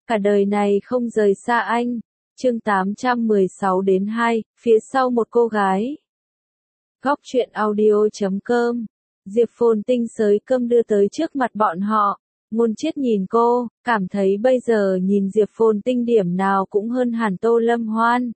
Cả đời này không rời xa anh. Chương 816 đến 2, phía sau một cô gái. Góc truyện audio.com. Diệp Phồn Tinh xới cơm đưa tới trước mặt bọn họ. Ngôn Chiết nhìn cô, cảm thấy bây giờ nhìn Diệp Phồn Tinh điểm nào cũng hơn hẳn Tô Lâm Hoan.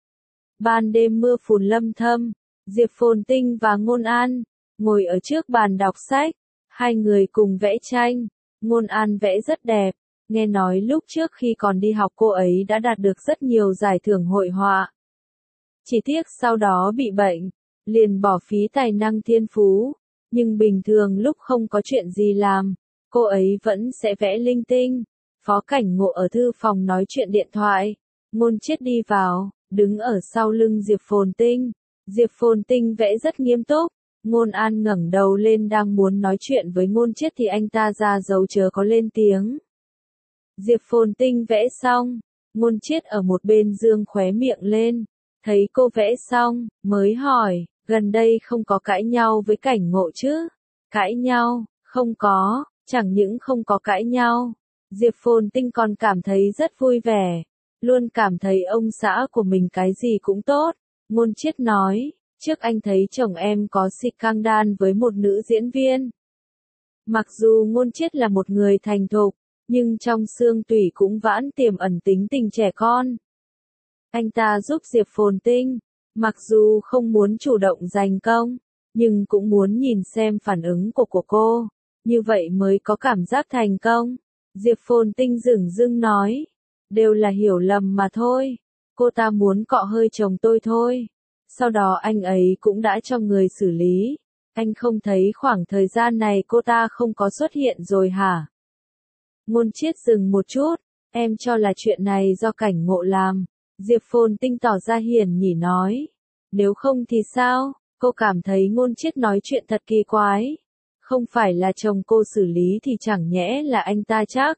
Ban đêm mưa phùn lâm thâm, Diệp Phồn Tinh và Ngôn An ngồi ở trước bàn đọc sách, hai người cùng vẽ tranh. Ngôn An vẽ rất đẹp, nghe nói lúc trước khi còn đi học cô ấy đã đạt được rất nhiều giải thưởng hội họa. Chỉ tiếc sau đó bị bệnh, liền bỏ phí tài năng thiên phú, nhưng bình thường lúc không có chuyện gì làm, cô ấy vẫn sẽ vẽ linh tinh. Phó Cảnh Ngộ ở thư phòng nói chuyện điện thoại, Ngôn Chiết đi vào, đứng ở sau lưng Diệp Phồn Tinh. Diệp Phồn Tinh vẽ rất nghiêm túc, Ngôn An ngẩng đầu lên đang muốn nói chuyện với Ngôn Chiết thì anh ta ra dấu chớ có lên tiếng. Diệp Phồn Tinh vẽ xong, Ngôn Chiết ở một bên dương khóe miệng lên, thấy cô vẽ xong, mới hỏi, gần đây không có cãi nhau với Cảnh Ngộ chứ? Cãi nhau, không có, chẳng những không có cãi nhau. Diệp Phồn Tinh còn cảm thấy rất vui vẻ, luôn cảm thấy ông xã của mình cái gì cũng tốt. Ngôn Chiết nói, trước anh thấy chồng em có scandal với một nữ diễn viên. Mặc dù Ngôn Chiết là một người thành thục, nhưng trong xương tủy cũng vẫn tiềm ẩn tính tình trẻ con. Anh ta giúp Diệp Phồn Tinh, mặc dù không muốn chủ động giành công, nhưng cũng muốn nhìn xem phản ứng của cô, như vậy mới có cảm giác thành công. Diệp Phồn Tinh dửng dưng nói, đều là hiểu lầm mà thôi, cô ta muốn cọ hơi chồng tôi thôi. Sau đó anh ấy cũng đã cho người xử lý, anh không thấy khoảng thời gian này cô ta không có xuất hiện rồi hả? Ngôn Chiết dừng một chút, em cho là chuyện này do Cảnh Ngộ làm. Diệp Phồn Tinh tỏ ra hiền nhỉ nói, nếu không thì sao? Cô cảm thấy Ngôn Chiết nói chuyện thật kỳ quái. Không phải là chồng cô xử lý thì chẳng nhẽ là anh ta chắc.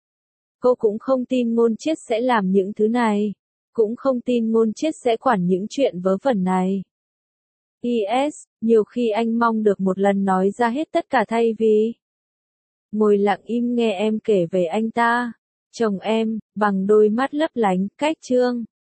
Cô cũng không tin Ngôn Chiết sẽ làm những thứ này, cũng không tin Ngôn Chiết sẽ quản những chuyện vớ vẩn này. Nhiều khi anh mong được một lần nói ra hết tất cả thay vì ngồi lặng im nghe em kể về anh ta, chồng em, bằng đôi mắt lấp lánh, cách chương.